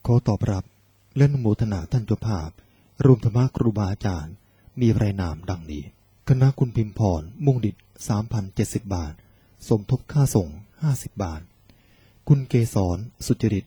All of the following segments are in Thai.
ขอตอบรับและอนุโมทนาท่านเจ้าภาพรวมธรรมครูบาอาจารย์มีรายนามดังนี้คณะคุณพิมพรมุ่งดิษฐ์ 3,070 บาทสมทบค่าส่ง50 บาทคุณเกษรสุจริต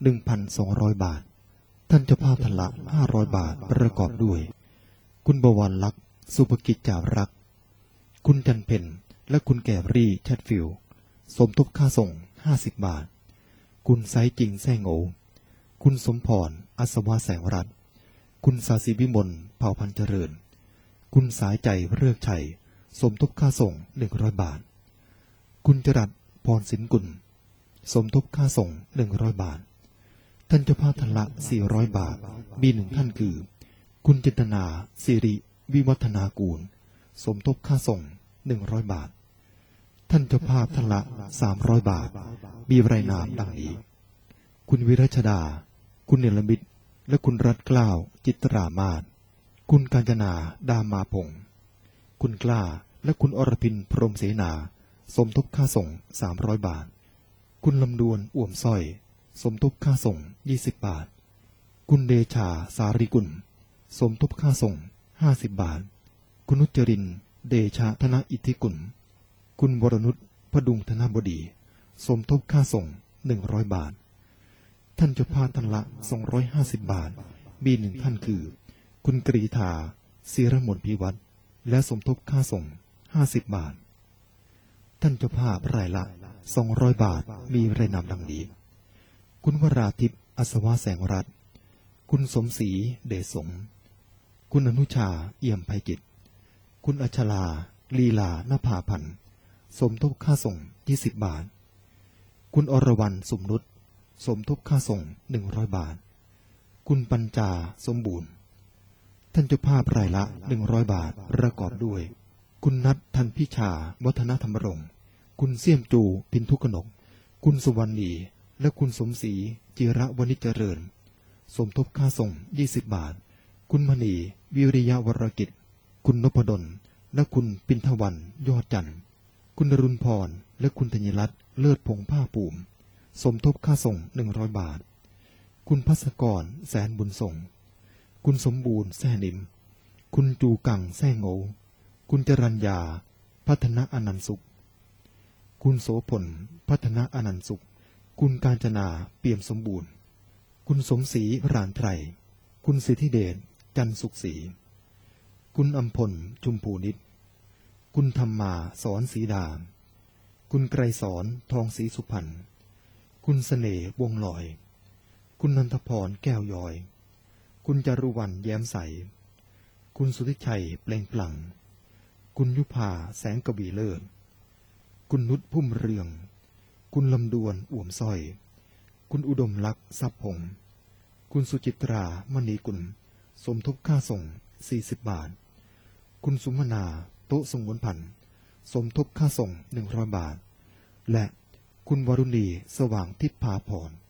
1,200 บาทท่านเจ้าภาพทันละ500 บาทประกอบด้วยคุณบวรลักษณ์สุภกิจจารักษ์คุณจันเพ็ญและคุณแกรี่แชทฟิลสมทบค่าส่ง50 บาทคุณไซจริงแซ่โงคุณสมพรอัศวะแสงรัตน์คุณสาสีวิมลเผ่าพันเจริญคุณสายใจเรือกชัยสมทบค่าส่ง100 บาทคุณจรัสพรสินกุลสมทบค่าส่ง100 บาทท่านเจ้าภาพทันละ400 บาทมีหนึ่งท่านคือคุณจินตนาสิริวิวัฒนากูลสมทบค่าส่ง100 บาทท่านเจ้าภาพทันละ300 บาทมีรายนามดังนี้คุณวิรัชดาคุณเนรมิตรและคุณรัตเกล้าจิตรามาศคุณกาญจนาดามาพงศ์คุณกล้าและคุณอรพินพรหมเสนาสมทบค่าส่ง300 บาทคุณลำดวนอ่วมสร้อยสมทบค่าส่ง20 บาทคุณเดชาสาริกุลสมทบค่าส่ง50 บาทคุณนุจรินเดชะธนอิทธิกุลคุณวรนุชพดุงธนบดีสมทบค่าส่ง100 บาทท่านเจ้าภาพทันละ250 บาทมีหนึ่งท่านคือคุณกรีธาศิรมนพิวัตรและสมทบค่าส่ง50 บาทท่านเจ้าภาพรายละ200 บาทมีรายนามดังนี้คุณวราทิพย์อัศวะแสงรัตน์คุณสมศรีเดชสมคุณอนุชาเอี่ยมไพจิตคุณอัชลาลีลานภาพันธ์สมทบค่าส่ง20 บาทคุณอรวรรณสุมนุชสมทบค่าส่ง100 บาทคุณปัญจาสมบูรณ์ท่านเจ้าภาพรายละ100 บาทประกอบด้วยคุณนัททันพิชาวัฒนธรรมรงค์คุณเสี่ยมจูพินทุกนกคุณสุวรรณีและคุณสมศรีจิระวณิจเจริญสมทบค่าส่ง20 บาทคุณมณีวิริยะวรกิจคุณนพดลและคุณปินทวันยอดจันทร์คุณนรุณพรและคุณธัญรัตน์เลิศพงษ์ผ้าปูมสมทบค่าส่ง100 บาทคุณภัสกรแสนบุญส่งคุณสมบูรณ์แซ่นิมคุณจูกังแซ่โงคุณจรัญญาพัฒนาอนันต์สุขคุณโสพลพัฒนาอนันต์สุขคุณกาญจนาเปี่ยมสมบูรณ์คุณสมศรีรานไตรคุณสิทธิเดชจันสุขศรีคุณอำพลจุมพูนิตคุณธรรมาสอนศรีดาคุณไกรสอนทองศรีสุพรรณคุณเสน่ห์วงลอยคุณนันทพรแก้วย้อยคุณจารุวรรณแย้มใสคุณสุทธิชัยเปล่งปลั่งคุณยุพาแสงกวีเลิศคุณนุชพุ่มเรืองคุณลำดวนอ่วมสร้อยคุณอุดมลักษณ์ทรัพย์พงศ์คุณสุจิตรามณีกุลสมทบค่าส่ง40 บาทคุณสุมนาโต๊ะสงวนพันธ์สมทบค่าส่ง100 บาทและคุณวรุณีสว่างทิพย์พาพร